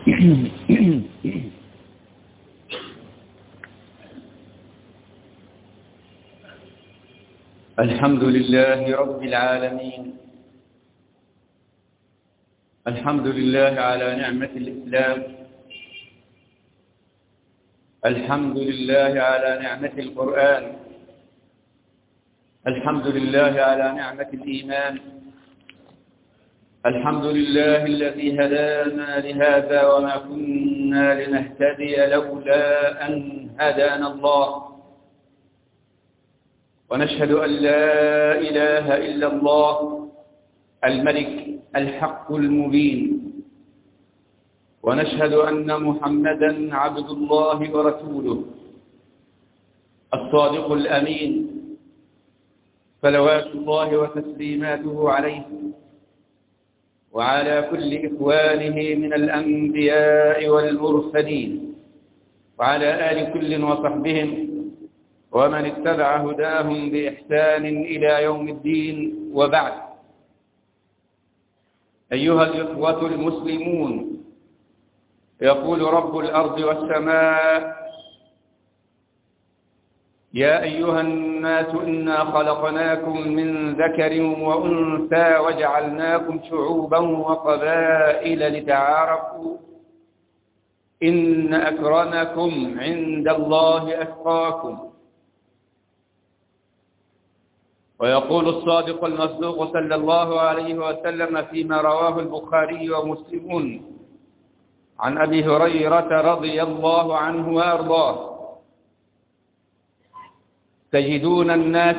الحمد لله رب العالمين. الحمد لله على نعمة الإسلام. الحمد لله على نعمة القرآن. الحمد لله على نعمة الإيمان. الحمد لله الذي هدانا لهذا وما كنا لنهتدي لولا أن هدانا الله. ونشهد أن لا إله إلا الله الملك الحق المبين. ونشهد أن محمدا عبد الله ورسوله الصادق الأمين، صلوات الله وتسليماته عليه وعلى كل إخوانه من الأنبياء والمرسلين، وعلى آل كل وصحبهم ومن اتبع هداهم بإحسان إلى يوم الدين. وبعد، أيها الإخوة المسلمون، يقول رب الأرض والسماء: يا أيها الناس إنا خلقناكم من ذكر وأنثى وجعلناكم شعوبا وقبائل لتعارفوا إن أكرمكم عند الله أتقاكم. ويقول الصادق المصدوق صلى الله عليه وسلم فيما رواه البخاري ومسلم عن أبي هريرة رضي الله عنه وأرضاه: تجدون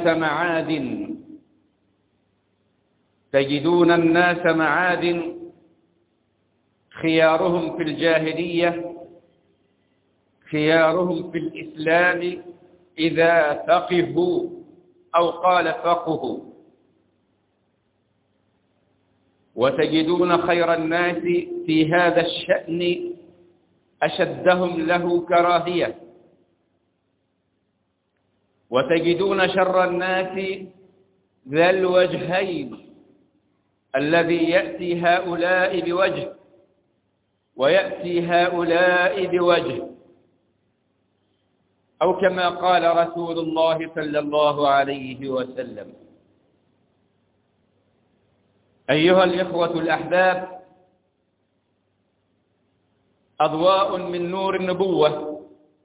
الناس معادن خيارهم في الجاهلية خيارهم في الإسلام إذا فقهوا، أو قال فقهوا. وتجدون خير الناس في هذا الشأن أشدهم له كراهية. وتجدون شر الناس ذا الوجهين الذي يأتي هؤلاء بوجه ويأتي هؤلاء بوجه، أو كما قال رسول الله صلى الله عليه وسلم. أيها الإخوة الأحباب، أضواء من نور النبوة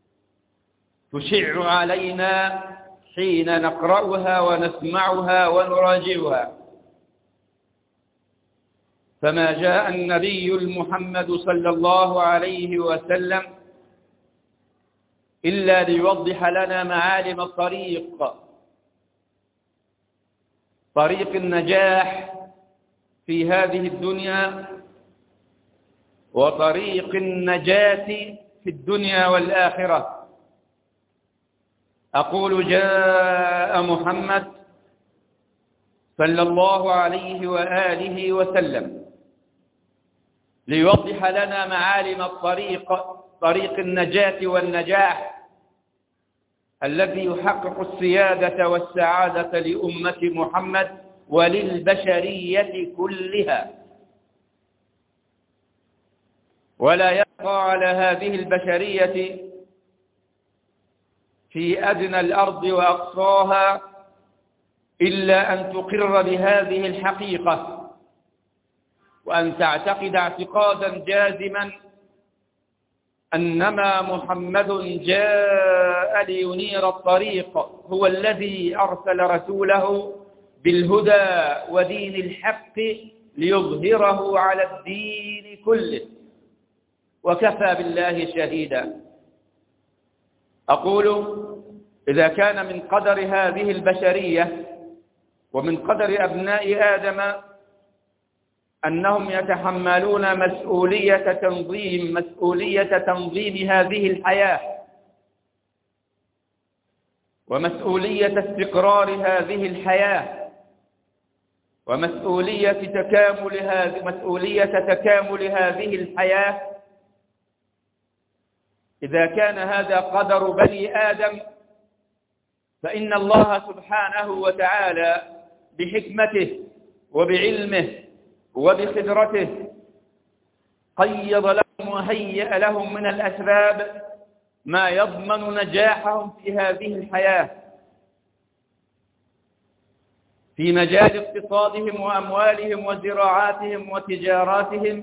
تشع علينا حين نقرأها ونسمعها ونراجعها. فما جاء النبي المحمد صلى الله عليه وسلم إلا ليوضح لنا معالم طريق النجاح في هذه الدنيا وطريق النجاة في الدنيا والآخرة. أقول: جاء محمد صلى الله عليه وآله وسلم ليوضح لنا معالم طريق النجاة والنجاح الذي يحقق السيادة والسعادة لأمة محمد وللبشرية كلها. ولا يبقى على هذه البشرية في أدنى الأرض وأقصاها إلا أن تقر بهذه الحقيقة، وأن تعتقد اعتقادا جازما أنما محمد جاء لينير الطريق، هو الذي أرسل رسوله بالهدى ودين الحق ليظهره على الدين كله، وكفى بالله شهيدا. أقول: إذا كان من قدر هذه البشرية ومن قدر أبناء آدم أنهم يتحملون مسؤولية تنظيم هذه الحياة ومسؤولية استقرار هذه الحياة ومسؤولية تكامل هذه الحياة، إذا كان هذا قدر بني آدم، فإن الله سبحانه وتعالى بحكمته وبعلمه وبقدرته قيض لهم يهيئ لهم من الأسباب ما يضمن نجاحهم في هذه الحياة في مجال اقتصادهم وأموالهم وزراعاتهم وتجاراتهم،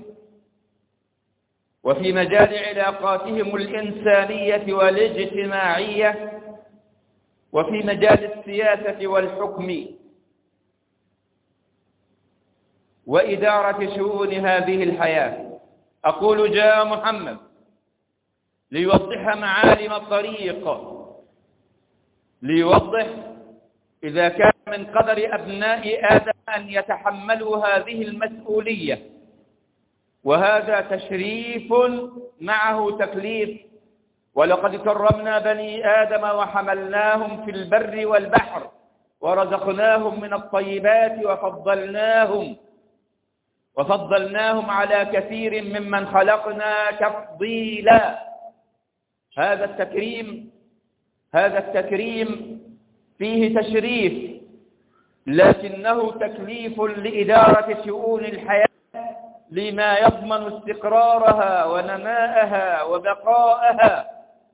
وفي مجال علاقاتهم الإنسانية والاجتماعية، وفي مجال السياسة والحكم وإدارة شؤون هذه الحياة. أقول جاء محمد ليوضح معالم الطريق، ليوضح إذا كان من قدر أبناء آدم أن يتحملوا هذه المسؤولية، وهذا تشريف معه تكليف. ولقد كرمنا بني آدم وحملناهم في البر والبحر ورزقناهم من الطيبات وفضلناهم على كثير ممن خلقنا تفضيلا. هذا التكريم فيه تشريف، لكنه تكليف لإدارة شؤون الحياة لما يضمن استقرارها ونماءها وبقاءها.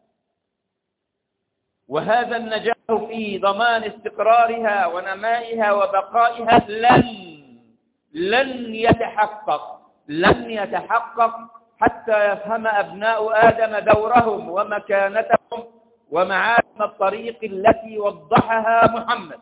وهذا النجاح في ضمان استقرارها ونمائها وبقائها لن يتحقق حتى يفهم أبناء آدم دورهم ومكانتهم ومعالم الطريق التي وضحها محمد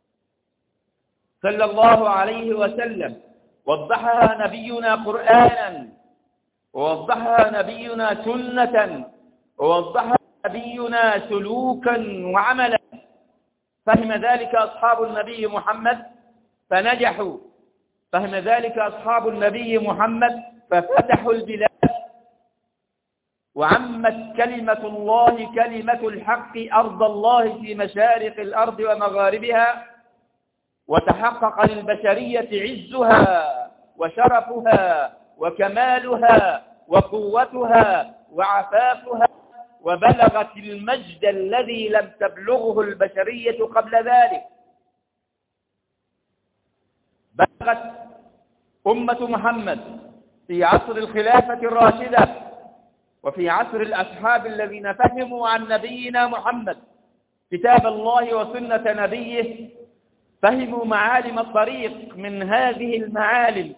صلى الله عليه وسلم. وضحها نبينا قرآنا، ووضحها نبينا سنة، ووضحها نبينا سلوكا وعملا. فهم ذلك أصحاب النبي محمد فنجحوا، فهم ذلك أصحاب النبي محمد ففتحوا البلاد، وعمت كلمة الله كلمة الحق أرض الله في مشارق الأرض ومغاربها، وتحقق للبشرية عزها وشرفها وكمالها وقوتها وعفافها، وبلغت المجد الذي لم تبلغه البشرية قبل ذلك. بلغت أمة محمد في عصر الخلافة الراشدة وفي عصر الأصحاب الذين فهموا عن نبينا محمد كتاب الله وسنة نبيه، فهموا معالم الطريق. من هذه المعالم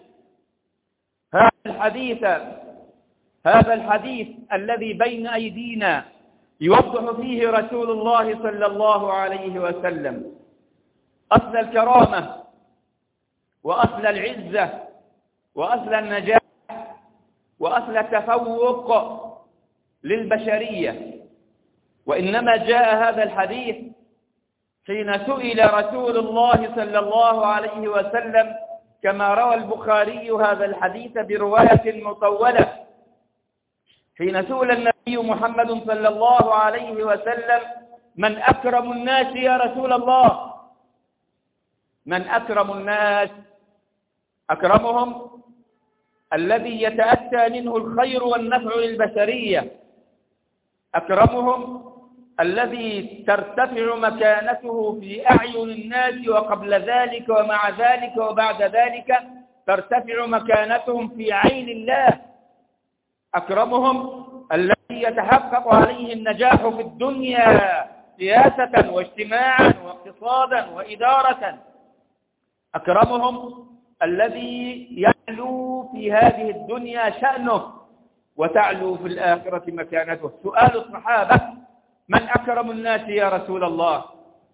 هذا الحديث الذي بين أيدينا يوضح فيه رسول الله صلى الله عليه وسلم أصل الكرامة وأصل العزة وأصل النجاح وأصل التفوق للبشرية. وإنما جاء هذا الحديث حين سئل رسول الله صلى الله عليه وسلم، كما روى البخاري هذا الحديث برواية مطولة، حين سئل النبي محمد صلى الله عليه وسلم: من أكرم الناس يا رسول الله؟ من أكرم الناس؟ أكرمهم الذي يتأتى منه الخير والنفع للبشرية، أكرمهم الذي ترتفع مكانته في أعين الناس، وقبل ذلك ومع ذلك وبعد ذلك ترتفع مكانتهم في عين الله. أكرمهم الذي يتحقق عليه النجاح في الدنيا سياسة واجتماعا واقتصادا وإدارة. أكرمهم الذي يعلو في هذه الدنيا شأنه وتعلو في الآخرة مكانته. سؤال الصحابة: من أكرم الناس يا رسول الله؟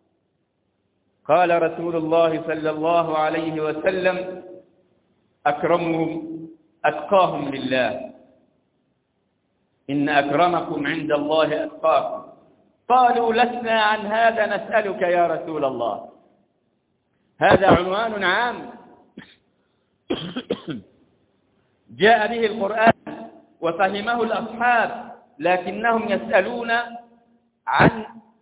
قال رسول الله صلى الله عليه وسلم: أكرمهم أتقاهم لله، إن أكرمكم عند الله أتقاكم. قالوا: لسنا عن هذا نسألك يا رسول الله. هذا عنوان عام جاء به القرآن وفهمه الأصحاب، لكنهم يسألون عن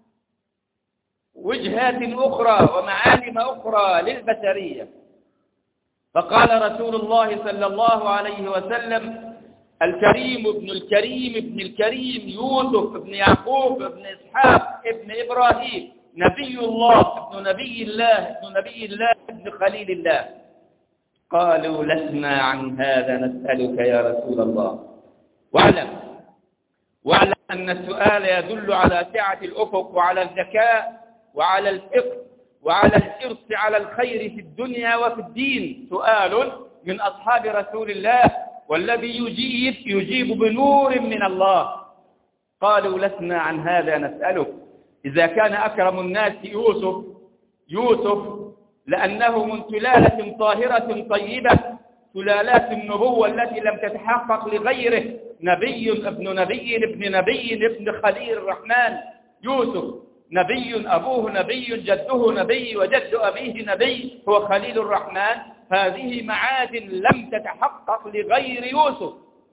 وجهات أخرى ومعالم أخرى للبشرية. فقال رسول الله صلى الله عليه وسلم: الكريم ابن الكريم ابن الكريم يوسف ابن يعقوب ابن إسحاق ابن إبراهيم، نبي الله ابن نبي الله ابن نبي الله ابن خليل الله. قالوا: لسنا عن هذا نسألك يا رسول الله. واعلم أن السؤال يدل على سعة الأفق وعلى الذكاء وعلى الفقه وعلى الحرص على الخير في الدنيا وفي الدين. سؤال من أصحاب رسول الله والذي يجيب بنور من الله. قالوا لسنا عن هذا نسألك. إذا كان أكرم الناس يوسف لأنه من سلالة طاهرة طيبة، سلالات النبوة التي لم تتحقق لغيره، نبي ابن نبي ابن نبي ابن خليل الرحمن. يوسف نبي، أبوه نبي، جده نبي، وجد أبيه نبي، هو خليل الرحمن. هذه معادن لم تتحقق لغير يوسف.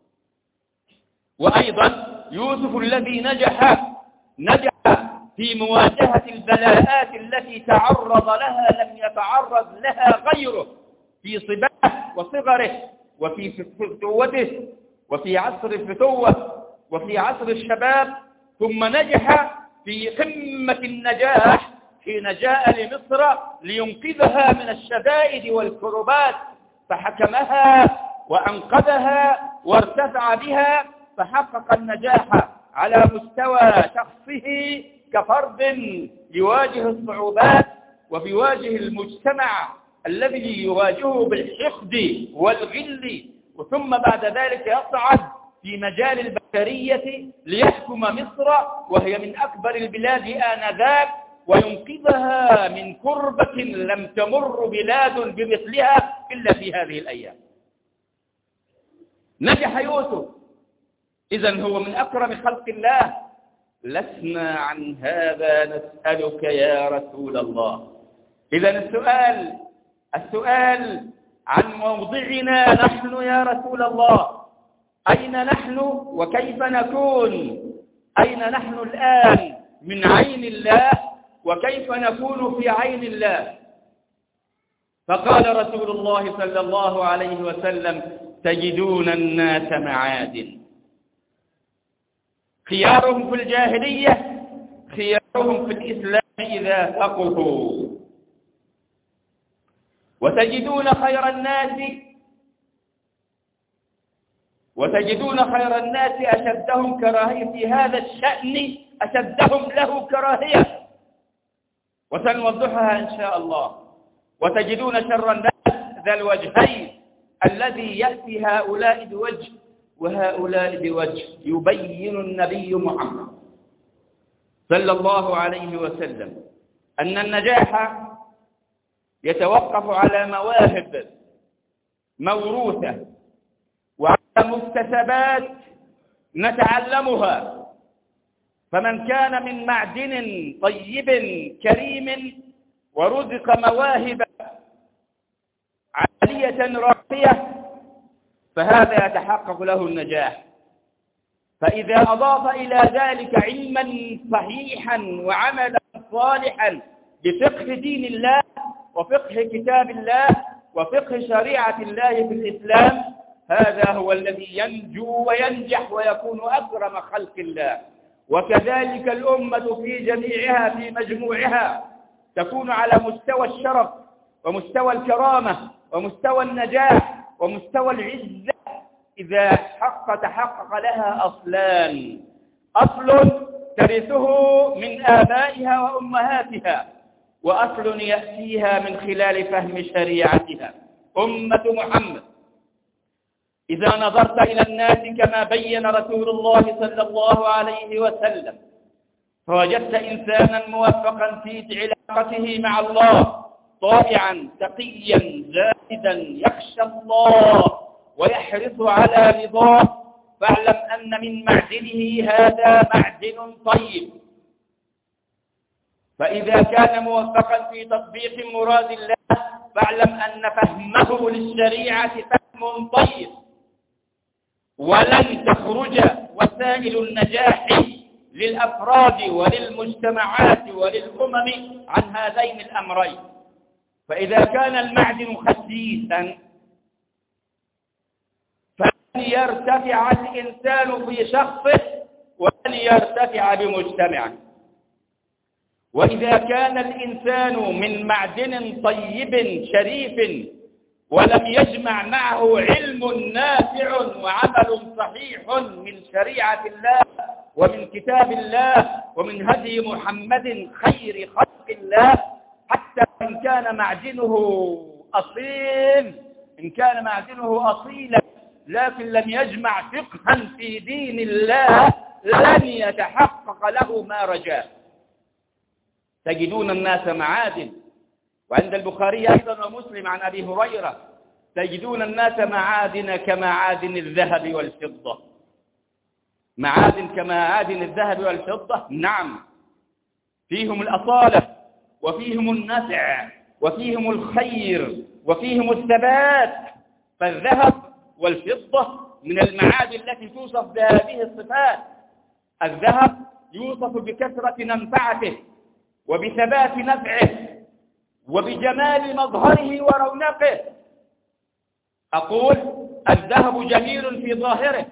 وأيضا يوسف الذي نجح في مواجهة البلاءات التي تعرض لها لم يتعرض لها غيره، في صباه وصغره وفي فتوته وفي عصر الفتوة وفي عصر الشباب، ثم نجح في قمة النجاح حين جاء لمصر لينقذها من الشدائد والكربات، فحكمها وأنقذها وارتفع بها، فحقق النجاح على مستوى شخصه كفرد يواجه الصعوبات وبيواجه المجتمع الذي يواجهه بالحقد والغل، ثم بعد ذلك يصعد في مجال البشرية ليحكم مصر وهي من أكبر البلاد آنذاك وينقذها من كربة لم تمر بلاد بمثلها إلا في هذه الأيام. نجح يوسف، إذن هو من أكرم خلق الله. لسنا عن هذا نسألك يا رسول الله. إذن السؤال عن موضعنا نحن يا رسول الله. أين نحن وكيف نكون؟ أين نحن الآن من عين الله وكيف نكون في عين الله؟ فقال رسول الله صلى الله عليه وسلم: تجدون الناس معادن، خيارهم في الجاهلية خيارهم في الإسلام إذا فقهوا، وتجدون خير الناس أشدهم كراهية في هذا الشأن، أشدهم له كراهية، وسنوضحها إن شاء الله. وتجدون شر الناس ذا الوجهين، الذي يأتي هؤلاء بوجه وهؤلاء بوجه. يبين النبي محمد صلى الله عليه وسلم أن النجاح يتوقف على مواهب موروثة وعلى مكتسبات نتعلمها. فمن كان من معدن طيب كريم ورزق مواهب عالية راقية فهذا يتحقق له النجاح. فإذا أضاف إلى ذلك علما صحيحا وعملا صالحا بفقه دين الله وفقه كتاب الله وفقه شريعة الله في الإسلام، هذا هو الذي ينجو وينجح ويكون أكرم خلق الله. وكذلك الأمة في جميعها في مجموعها تكون على مستوى الشرف ومستوى الكرامة ومستوى النجاح ومستوى العزة إذا تحقق لها أصلان: أصل ترثه من آبائها وأمهاتها، وأصل يأتيها من خلال فهم شريعتها. أمة محمد إذا نظرت إلى الناس كما بين رسول الله صلى الله عليه وسلم فوجدت إنسانا موفقا في علاقته مع الله، طائعا تقيا زاهدا يخشى الله ويحرص على رضاه، فاعلم أن من معدنه هذا معدن طيب. فإذا كان موفقا في تطبيق مراد الله فاعلم أن فهمه للشريعة فهم طيب. ولن تخرج وسائل النجاح للأفراد وللمجتمعات وللأمم عن هذين الأمرين. فإذا كان المعدن خسيسا فلن يرتفع الإنسان في شخصه ولن يرتفع بمجتمعه. وإذا كان الإنسان من معدن طيب شريف ولم يجمع معه علم نافع وعمل صحيح من شريعة الله ومن كتاب الله ومن هدي محمد خير خلق الله، حتى إن كان معدنه أصيل، إن كان معدنه أصيلا لكن لم يجمع فقها في دين الله لن يتحقق له ما رجاه. تجدون الناس معادن، وعند البخاري أيضا ومسلم عن أبي هريرة تجدون الناس معادن كمعادن الذهب والفضة. معادن كمعادن الذهب والفضة، نعم، فيهم الأصالة وفيهم النفع وفيهم الخير وفيهم الثبات. فالذهب والفضة من المعادن التي توصف بهذه الصفات. الذهب يوصف بكثرة منفعته وبثبات نفعه وبجمال مظهره ورونقه. أقول الذهب جميل في ظاهره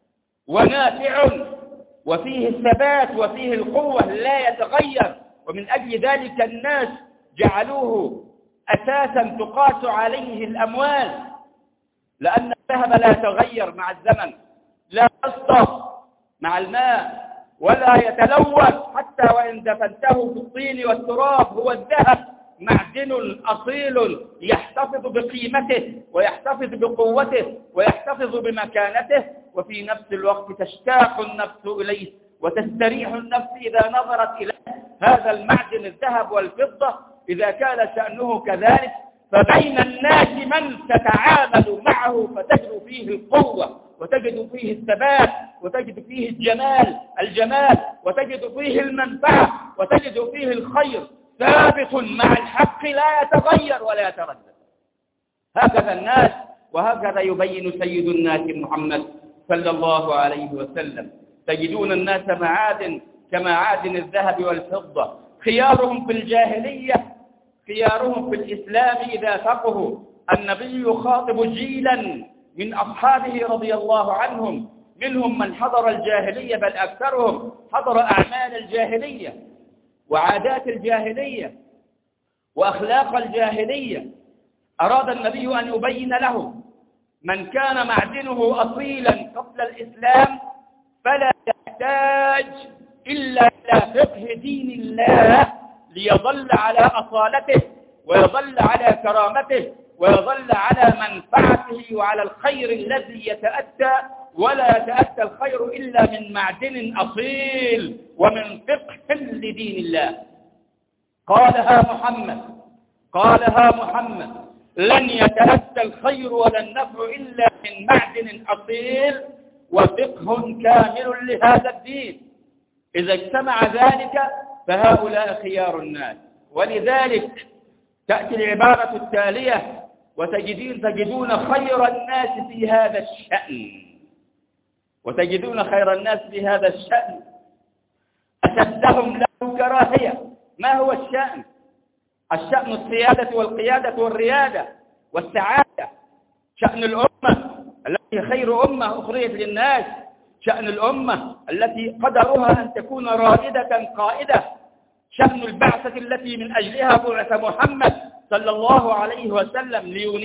ونافع وفيه الثبات وفيه القوة لا يتغير، ومن أجل ذلك الناس جعلوه أساسا تقاس عليه الأموال، لأن الذهب لا يتغير مع الزمن، لا يصطف مع الماء ولا يتلوث، حتى وإن دفنته في الطين والتراب. هو الذهب معدن أصيل يحتفظ بقيمته ويحتفظ بقوته ويحتفظ بمكانته، وفي نفس الوقت تشتاق النفس إليه وتستريح النفس إذا نظرت إليه. هذا المعدن الذهب والفضة إذا كان شأنه كذلك، فبين الناس من تتعامل معه فتجد فيه القوة وتجد فيه الثبات وتجد فيه الجمال وتجد فيه المنفعة وتجد فيه الخير، ثابت مع الحق لا يتغير ولا يتردد. هكذا الناس، وهكذا يبين سيد الناس محمد صلى الله عليه وسلم. تجدون الناس معادن كمعادن الذهب والفضة. خيارهم في الجاهلية خيارهم في الإسلام إذا فقهوا. النبي يخاطب جيلا من أصحابه رضي الله عنهم، منهم من حضر الجاهلية، بل أكثرهم حضر أعمال الجاهلية وعادات الجاهلية وأخلاق الجاهلية. أراد النبي أن يبين لهم من كان معدنه أصيلا قبل الإسلام فلا يحتاج إلا إلى فقه دين الله ليظل على أصالته ويظل على كرامته ويظل على منفعته وعلى الخير الذي يتأتى، ولا يتأتى الخير إلا من معدن أصيل ومن فقه لدين الله. قالها محمد لن يتأتى الخير ولا النفع إلا من معدن أصيل وفقه كامل لهذا الدين. إذا اجتمع ذلك فهؤلاء خيار الناس. ولذلك تأتي العبارة التالية وتجدون خير الناس في هذا الشأن، وتجدون خير الناس في هذا الشأن أشدهم له كراهية. ما هو الشأن؟ الشأن السيادة والقيادة والريادة والسعادة. شأن الأمة التي خير أمة أخرجت للناس، شأن الأمة التي قدرها أن تكون رائدة قائدة، شأن البعثة التي من أجلها بعث محمد صلى الله عليه وسلم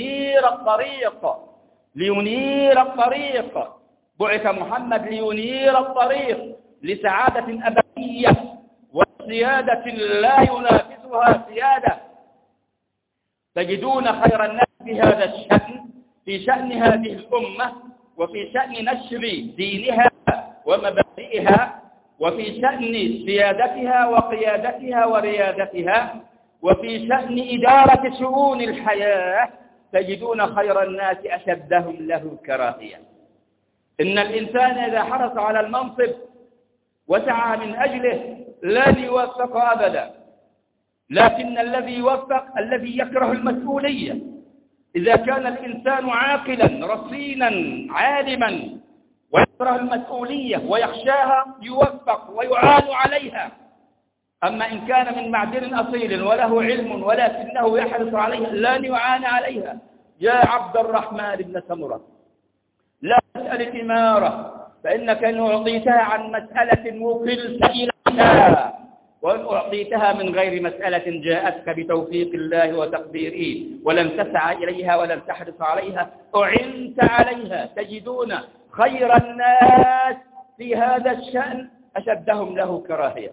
لينير الطريق. بعث محمد لينير الطريق لسعادة أبدية وسيادة لا ينافسها سيادة. تجدون خير الناس في هذا الشأن، في شأن هذه الأمة، وفي شأن نشر دينها ومبادئها، وفي شأن سيادتها وقيادتها وريادتها، وفي شأن إدارة شؤون الحياة. تجدون خير الناس أشدهم له كراهية. إن الإنسان إذا حرص على المنصب وسعى من أجله لن يوفق أبدا، لكن الذي يوفق الذي يكره المسؤولية. إذا كان الإنسان عاقلا رصينا عالما ويكره المسؤولية ويخشاها يوفق ويعان عليها. أما إن كان من معدن أصيل وله علم ولكنه يحرص عليها لن يعان عليها. يا عبد الرحمن بن سمرة، لا تسأل الإمارة، فإنك إن أعطيتها عن مسألة وكلت إليها وإن أعطيتها من غير مسألة جاءتك بتوفيق الله وتقديره ولم تسعى إليها ولم تحرص عليها أعنت عليها. تجدون خير الناس في هذا الشأن أشدهم له كراهية،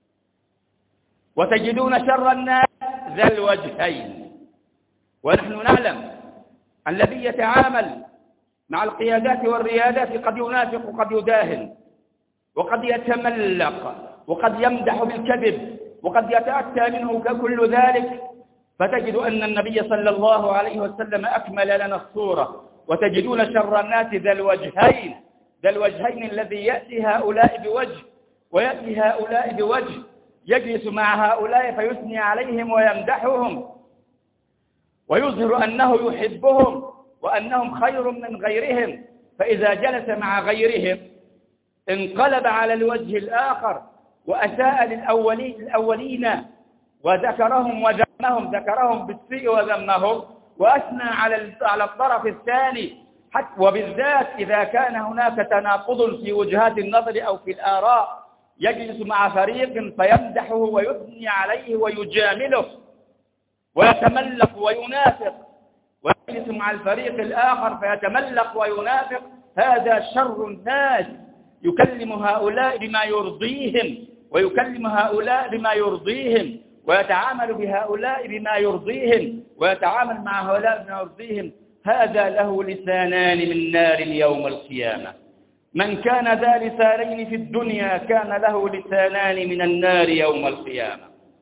وتجدون شر الناس ذا الوجهين. ونحن نعلم الذي يتعامل مع القيادات والريادات قد ينافق وقد يداهن وقد يتملق وقد يمدح بالكذب وقد يتأتى منه كل ذلك، فتجد أن النبي صلى الله عليه وسلم أكمل لنا الصورة. وتجدون شر الناس ذا الوجهين، ذا الوجهين الذي يأتي هؤلاء بوجه ويأتي هؤلاء بوجه، يجلس مع هؤلاء فيثني عليهم ويمدحهم ويظهر أنه يحبهم وأنهم خير من غيرهم، فإذا جلس مع غيرهم انقلب على الوجه الآخر وأساء للأولين وذكرهم وذمهم، ذكرهم بالسوء وذمهم، وأثنى على الطرف الثاني، حتى وبالذات إذا كان هناك تناقض في وجهات النظر أو في الآراء، يجلس مع فريق فيمدحه ويثني عليه ويجامله ويتملق وينافق، ويجلس مع الفريق الآخر فيتملق وينافق. هذا شر الناس، يكلم هؤلاء بما يرضيهم ويكلم هؤلاء بما يرضيهم ويتعامل بهؤلاء بما يرضيهم ويتعامل مع هؤلاء بما يرضيهم. هذا له لسانان من نار يوم القيامة. من كان ذا لسانين في الدنيا كان له لسانان من النار يوم القيامة.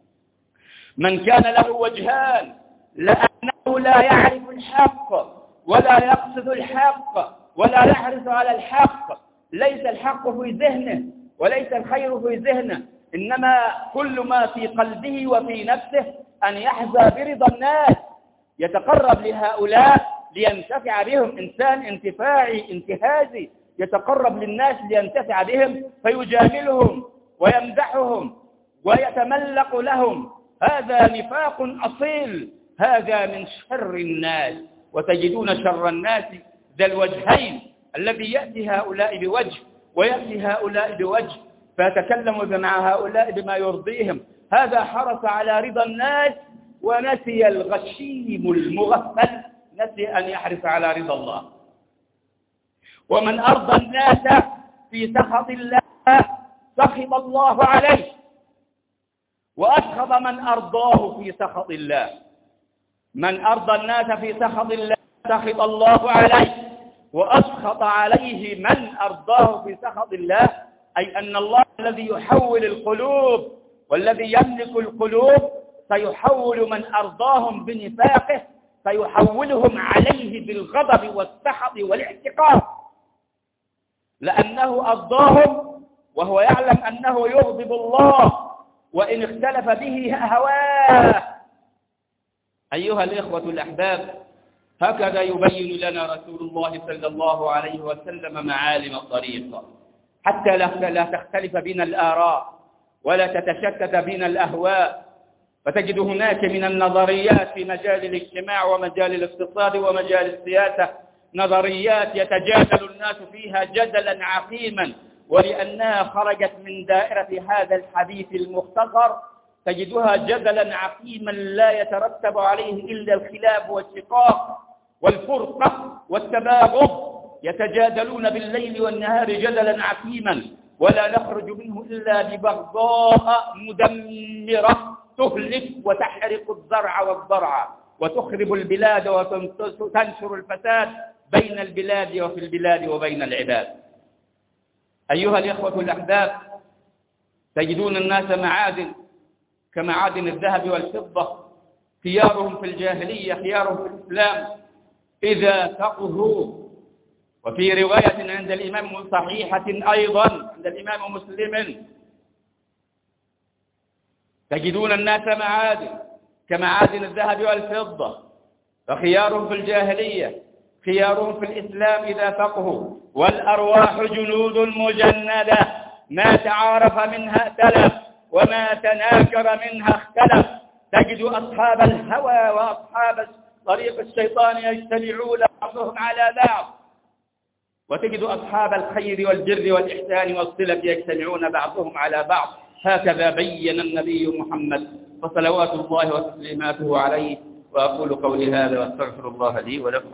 من كان له وجهان لأنه لا يعرف الحق ولا يقصد الحق ولا يحرص على الحق، ليس الحق في ذهنه وليس الخير في ذهنه، إنما كل ما في قلبه وفي نفسه أن يحظى برضا الناس، يتقرب لهؤلاء لينتفع بهم، إنسان انتفاعي انتهازي يتقرب للناس لينتفع بهم فيجاملهم ويمدحهم ويتملق لهم. هذا نفاق أصيل، هذا من شر الناس. وتجدون شر الناس ذا الوجهين الذي يأتي هؤلاء بوجه ويأتي هؤلاء بوجه، فيتكلم مع هؤلاء بما يرضيهم. هذا حرص على رضا الناس ونسي الغشيم المغفل، نسي أن يحرص على رضا الله. ومن أرضى الناس في سخط الله سخط الله عليه، وأسخط من أرضاه في سخط الله. من أرضى الناس في سخط الله سخط الله عليه، وأسخط عليه من أرضاه في سخط الله، أي أن الله الذي يحول القلوب والذي يملك القلوب سيحول من أرضاهم بنفاقه، سيحولهم عليه بالغضب والسخط والاحتقار، لأنه أرضاهم وهو يعلم أنه يغضب الله وإن اختلف به هواه. أيها الإخوة الأحباب، هكذا يبين لنا رسول الله صلى الله عليه وسلم معالم الطريق، حتى لا تختلف بنا الآراء ولا تتشتت بنا الأهواء. فتجد هناك من النظريات في مجال الاجتماع ومجال الاقتصاد ومجال السياسة نظريات يتجادل الناس فيها جدلا عقيما، ولأنها خرجت من دائرة هذا الحديث المختصر تجدها جدلا عقيما لا يترتب عليه إلا الخلاف والشقاق والفرقة والتباغض. يتجادلون بالليل والنهار جدلا عقيما، ولا نخرج منه إلا ببغضاء مدمرة تهلك وتحرق الزرع والضرع وتخرب البلاد وتنشر الفساد بين البلاد وفي البلاد وبين العباد. أيها الإخوة الأحباب، تجدون الناس معادن كمعادن الذهب والفضة، خيارهم في الجاهلية خيارهم في الإسلام إذا فقهوا. وفي رواية عند الإمام صحيحة أيضا عند الإمام مسلم، تجدون الناس معادن كمعادن الذهب والفضة، فخيارهم في الجاهلية خيارهم في الإسلام إذا فقهوا. والأرواح جنود مجندة، ما تعارف منها ائتلف وما تناكر منها اختلف. تجد أصحاب الهوى وأصحاب طريق الشيطان يجتمعون بعضهم على بعض، وتجد أصحاب الخير والبر والإحسان والصلة يجتمعون بعضهم على بعض. هكذا بين النبي محمد فصلوات الله وتسليماته عليه. وأقول قولي هذا واستغفر الله لي ولكم.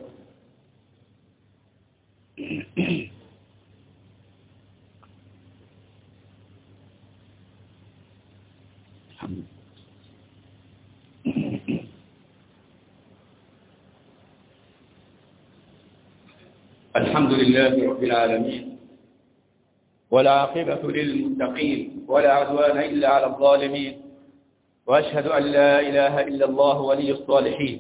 الحمد لله رب العالمين، والعاقبة للمتقين، ولا عدوان إلا على الظالمين، وأشهد أن لا إله إلا الله ولي الصالحين،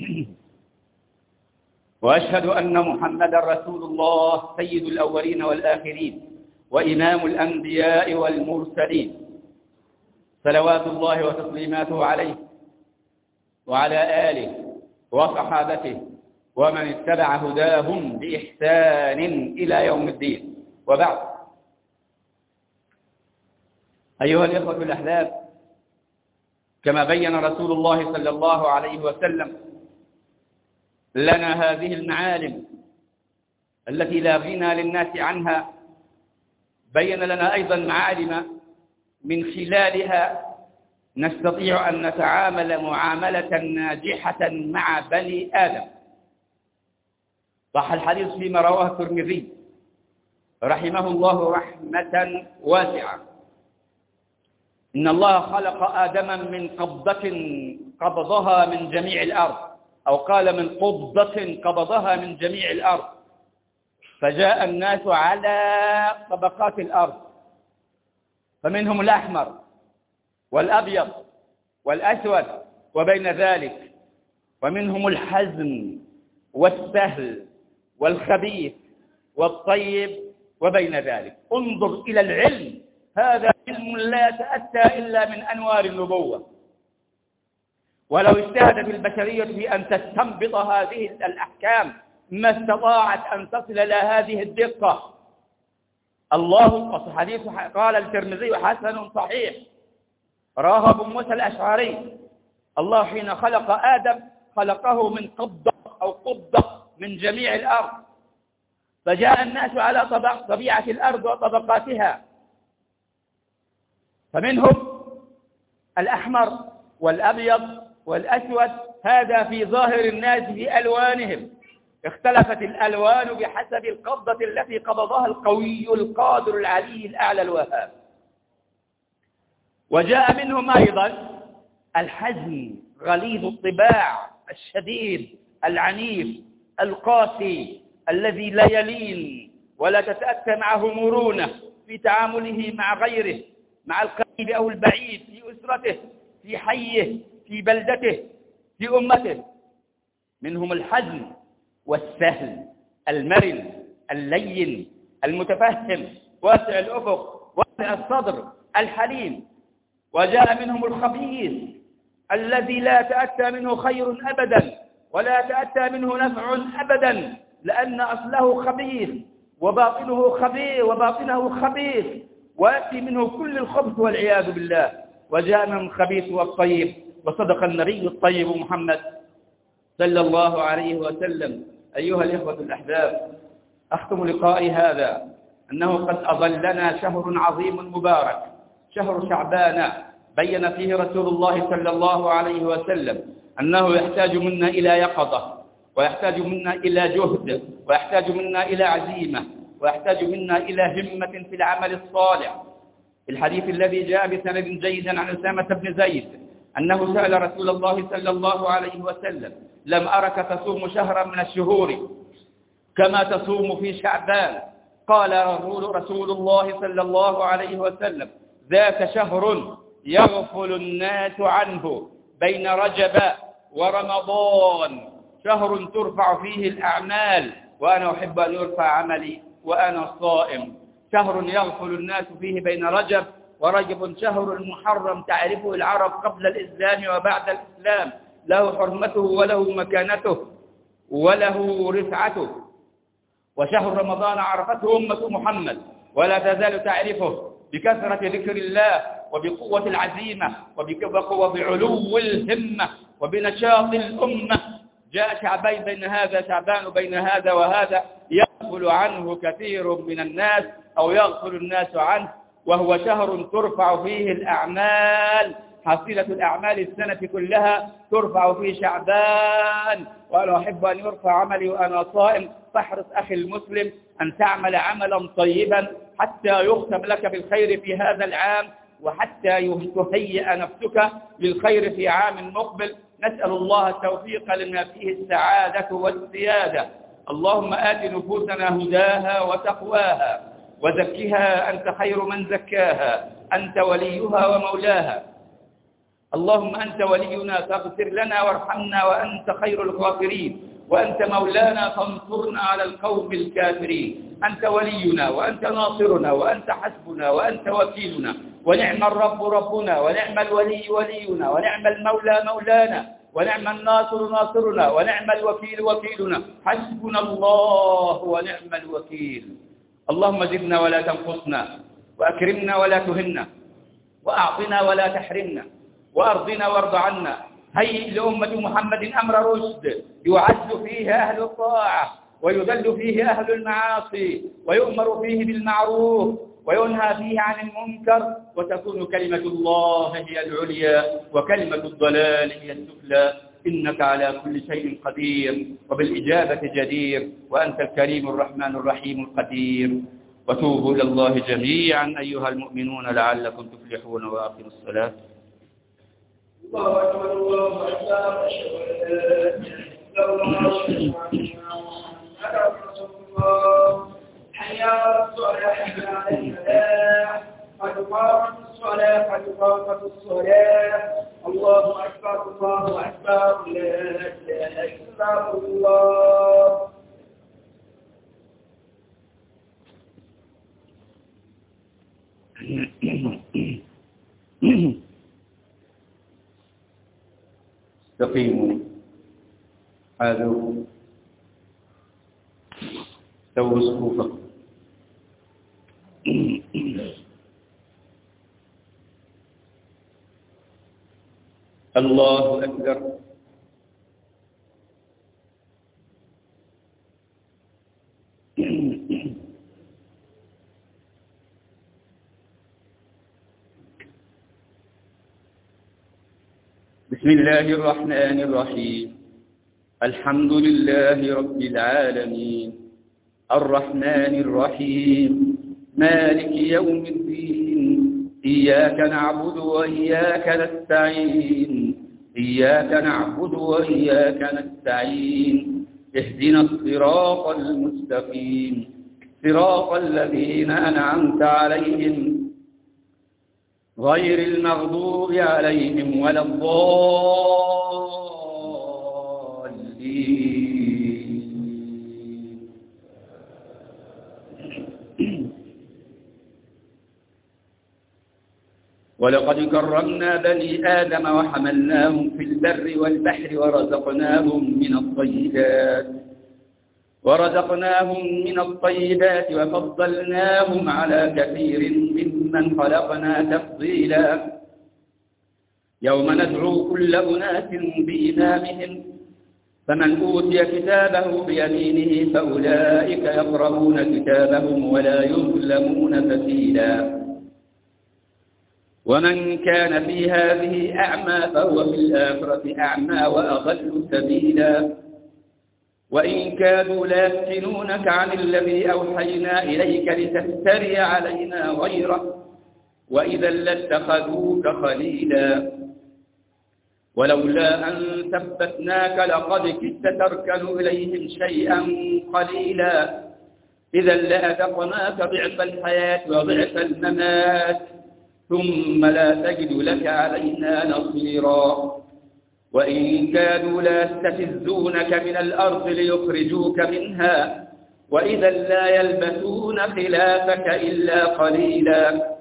وأشهد أن محمدا رسول الله سيد الأولين والآخرين وإمام الأنبياء والمرسلين، صلوات الله وتسليماته عليه وعلى آله وصحابته ومن اتبع هداهم بإحسان إلى يوم الدين. وبعد، أيها الإخوة الأحباب، كما بين رسول الله صلى الله عليه وسلم لنا هذه المعالم التي لا غنى للناس عنها، بين لنا أيضا معالم من خلالها نستطيع أن نتعامل معاملة ناجحة مع بني آدم. صح الحديث فيما رواه الترمذي رحمه الله رحمة واسعة: إن الله خلق آدم من قبضة قبضها من جميع الأرض، أو قال من قبضة قبضها من جميع الأرض، فجاء الناس على طبقات الأرض، فمنهم الأحمر والأبيض والأسود وبين ذلك، ومنهم الحزن والسهل والخبيث والطيب وبين ذلك. انظر إلى العلم، هذا علم لا يتأتى إلا من أنوار النبوة، ولو اجتهدت البشرية في أن تستنبط هذه الأحكام ما استطاعت أن تصل إلى هذه الدقة. الله حديث قال الترمذي حسن صحيح، رواه أبو موسى الأشعري: الله حين خلق آدم خلقه من قبضة أو قبضة من جميع الأرض، فجاء الناس على طبيعة الأرض وطبقاتها، فمنهم الأحمر والأبيض والأسود، هذا في ظاهر الناس في ألوانهم، اختلفت الألوان بحسب القبضة التي قبضها القوي القادر العلي الأعلى الوهاب. وجاء منهم أيضا الحزن غليظ الطباع الشديد العنيف القاسي الذي لا يلين ولا تتأتى معه مرونة في تعامله مع غيره، مع القريب أو البعيد، في أسرته، في حيه، في بلدته، في أمته. منهم الحزن والسهل المرن اللين المتفهم واسع الأفق واسع الصدر الحليم. وجاء منهم الخبيث الذي لا يتأتى منه خير أبدا ولا يتأتى منه نفع أبدا، لأن أصله خبيث وباطنه خبيث ويأتي منه كل الخبث والعياذ بالله. وجاء منهم الخبيث والطيب، وصدق النبي الطيب محمد صلى الله عليه وسلم. أيها الإخوة الأحباب، أختم لقائي هذا أنه قد أظلنا شهر عظيم مبارك، شهر شعبان، بين فيه رسول الله صلى الله عليه وسلم أنه يحتاج منا إلى يقظة، ويحتاج منا إلى جهد، ويحتاج منا إلى عزيمة، ويحتاج منا إلى همة في العمل الصالح. الحديث الذي جاء بسند جيد عن أسامة بن زيد أنه سأل رسول الله صلى الله عليه وسلم: لم أرك تصوم شهرا من الشهور كما تصوم في شعبان. قال رسول الله صلى الله عليه وسلم: ذاك شهر يغفل الناس عنه بين رجب ورمضان، شهر ترفع فيه الأعمال، وأنا أحب أن يرفع عملي وأنا صائم. شهر يغفل الناس فيه بين رجب ورجب، شهر المحرم تعرفه العرب قبل الإسلام وبعد الإسلام، له حرمته وله مكانته وله رفعته. وشهر رمضان عرفته أمة محمد ولا تزال تعرفه بكثرة ذكر الله وبقوة العزيمة وبعلو الهمة وبنشاط الأمة. جاء شعبان بين هذا وهذا يغفل عنه كثير من الناس، أو يغفل الناس عنه، وهو شهر ترفع فيه الأعمال، حصيلة الأعمال السنة كلها ترفع في شعبان، وأنا أحب أن يرفع عملي وأنا صائم. فاحرص أخي المسلم أن تعمل عملا طيبا حتى يختم لك بالخير في هذا العام، وحتى تهيئ نفسك للخير في عام مقبل. نسأل الله التوفيق لما فيه السعادة والزيادة. اللهم آت نفوسنا هداها وتقواها وزكها أنت خير من زكاها، أنت وليها ومولاها. اللهم أنت ولينا فاغفر لنا وارحمنا وأنت خير الغافرين، وأنت مولانا فانصرنا على القوم الكافرين. أنت ولينا وأنت ناصرنا وأنت حسبنا وأنت وكيلنا، ونعم الرب ربنا، ونعم الولي ولينا، ونعم المولى مولانا، ونعم الناصر ناصرنا، ونعم الوكيل وكيلنا. حسبنا الله ونعم الوكيل. اللهم زدنا ولا تنقصنا، وأكرمنا ولا تهنا، وأعطنا ولا تحرمنا، وأرضنا وارض عنا. هيئ لأمة محمد أمر رشد يعز فيه أهل الطاعة، ويذل فيه أهل المعاصي، ويؤمر فيه بالمعروف، وينهى فيه عن المنكر، وتكون كلمة الله هي العليا وكلمة الضلال هي السفلى. إنك على كل شيء قدير وبالإجابة جدير، وأنت الكريم الرحمن الرحيم القدير. وتوبوا إلى الله جميعا أيها المؤمنون لعلكم تفلحون. وأقيموا الصلاة. الله أكبر الله أكبر، أشهد أن لا إله إلا الله محمد رسول الله. حي على الصلاة حي على الفلاح، قد قامت الصلاة قد قامت الصلاة. الله أكبر الله أكبر، لا إله إلا الله. استقيموا، حاذوا، سووا صفوفكم. الله أكبر. بسم الله الرحمن الرحيم. الحمد لله رب العالمين، الرحمن الرحيم، مالك يوم الدين. إياك نعبد وإياك نستعين، إياك نعبد وإياك نستعين. اهدنا الصراط المستقيم، صراط الذين أنعمت عليهم غير المغضوب عليهم ولا الضالين. ولقد كرمنا بني آدم وحملناهم في البر والبحر ورزقناهم من الطيبات وفضلناهم على كثير ممن خلقنا تفضيلا. يوم ندعو كل أناس بإمامهم، فمن أوتي كتابه بيمينه فأولئك يقرؤون كتابهم ولا يظلمون فتيلا. ومن كان في هذه أعمى فهو في الآخرة أعمى وأضل سبيلا. وإن كادوا ليفتنونك عن الذي أوحينا إليك لتفتري علينا غيره، وإذا لاتخذوك خليلا. ولولا أن ثبتناك لقد كدت تركن إليهم شيئا قليلا. إذا لأذقناك ضعف الحياة وضعف الممات، ثم لا تجد لك علينا نصيرا. وإن كادوا ليستفزونك من الأرض ليخرجوك منها، وإذا لا يلبثون خلافك إلا قليلا.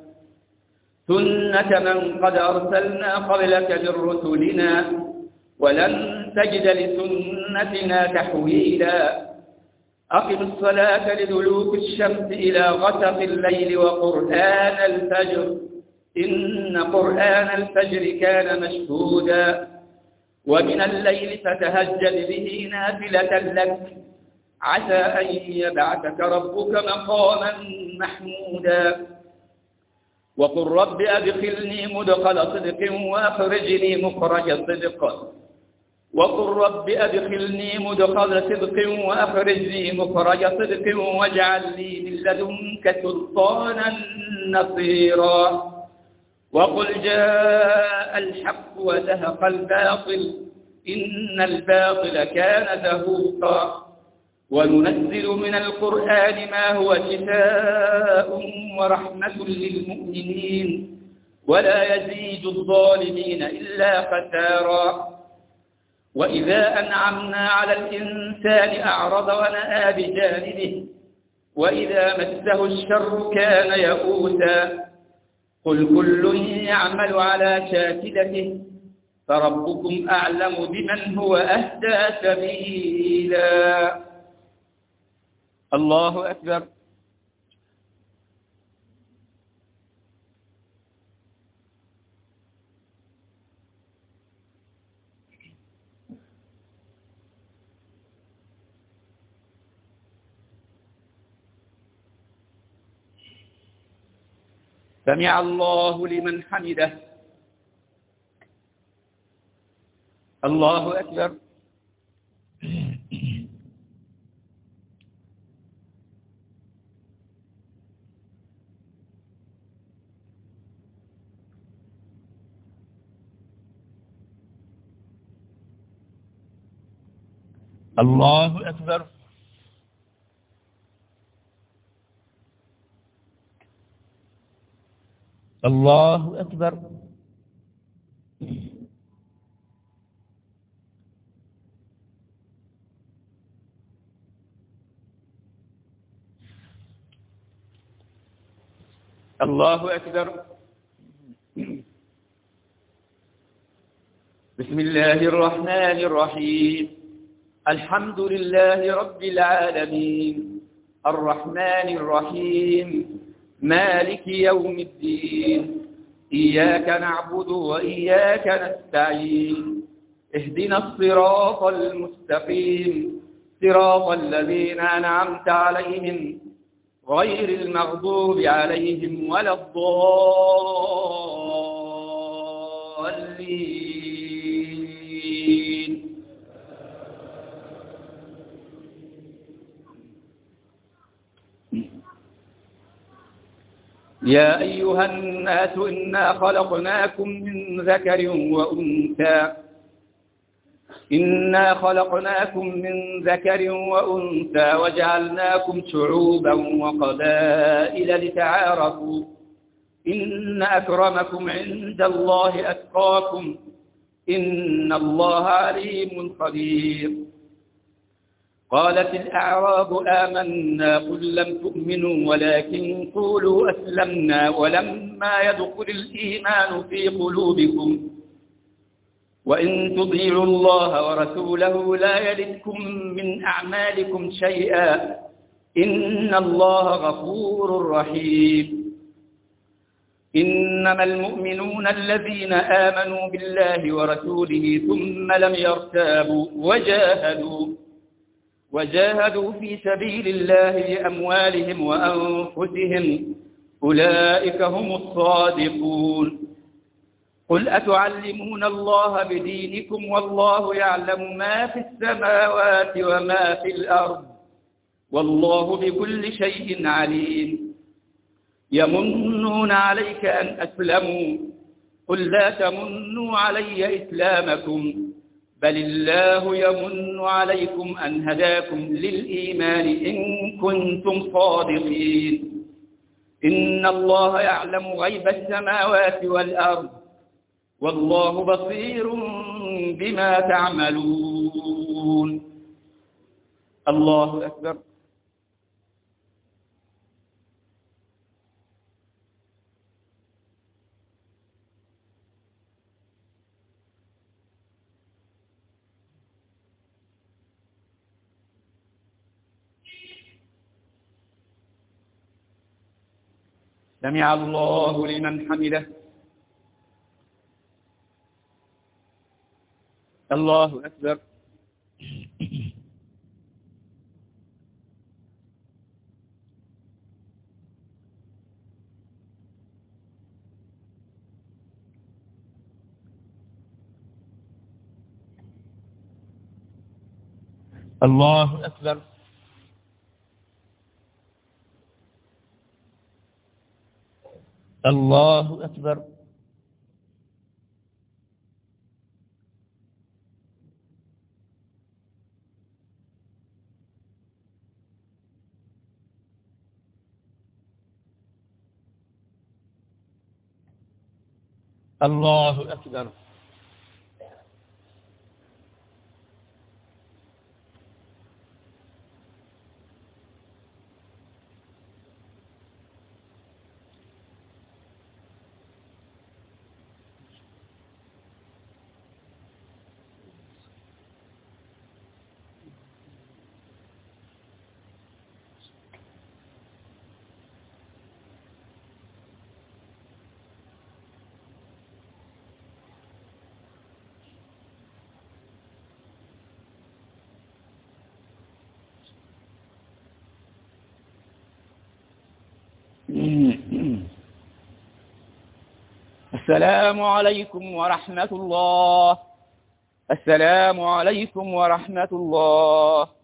سنة من قد أرسلنا قبلك من رسلنا، ولن تجد لسنتنا تحويلا. أقم الصلاة لدلوك الشمس إلى غسق الليل وقرآن الفجر، إن قرآن الفجر كان مشهودا. ومن الليل فتهجد به نافلة لك، عسى أن يبعثك ربك مقاما محمودا. وقل رب أدخلني مدخل صدق وأخرجني مخرج صدق وقل رب أدخلني مدخل صدق وأخرجني مخرج صدق واجعل لي من لدنك سلطانا نصيرا وقل جاء الحق وزهق الباطل إن الباطل كان زهوقا وننزل من القرآن ما هو شفاء ورحمة للمؤمنين ولا يزيد الظالمين إلا خسارا وإذا أنعمنا على الإنسان أعرض ونأى بجانبه وإذا مسه الشر كان يئوسا قل كل يعمل على شاكلته فربكم أعلم بمن هو أهدى سبيلا. الله أكبر. سمع الله لمن حمده. الله أكبر. الله أكبر. الله أكبر. الله أكبر. بسم الله الرحمن الرحيم. الحمد لله رب العالمين الرحمن الرحيم مالك يوم الدين إياك نعبد وإياك نستعين اهدنا الصراط المستقيم صراط الذين أنعمت عليهم غير المغضوب عليهم ولا الضالين. يا أيها الناس إنا خلقناكم من ذكر وأنثى وجعلناكم شعوبا وقبائل لتعارفوا إن أكرمكم عند الله أتقاكم إن الله عليم خبير. قالت الأعراب آمنا قل لم تؤمنوا ولكن قولوا أسلمنا ولما يدخل الإيمان في قلوبكم وإن تطيعوا الله ورسوله لا يلدكم من أعمالكم شيئا إن الله غفور رحيم. إنما المؤمنون الذين آمنوا بالله ورسوله ثم لم يرتابوا وجاهدوا في سبيل الله بأموالهم وأنفسهم أولئك هم الصادقون. قل أتعلمون الله بدينكم والله يعلم ما في السماوات وما في الأرض والله بكل شيء عليم. يمنون عليك أن أسلموا قل لا تمنوا علي إسلامكم بل الله يمن عليكم أن هداكم للإيمان إن كنتم صادقين. إن الله يعلم غيب السماوات والأرض والله بصير بما تعملون. الله أكبر. سمع الله لمن حمده. الله أكبر. الله أكبر. الله أكبر. الله أكبر. السلام عليكم ورحمة الله. السلام عليكم ورحمة الله.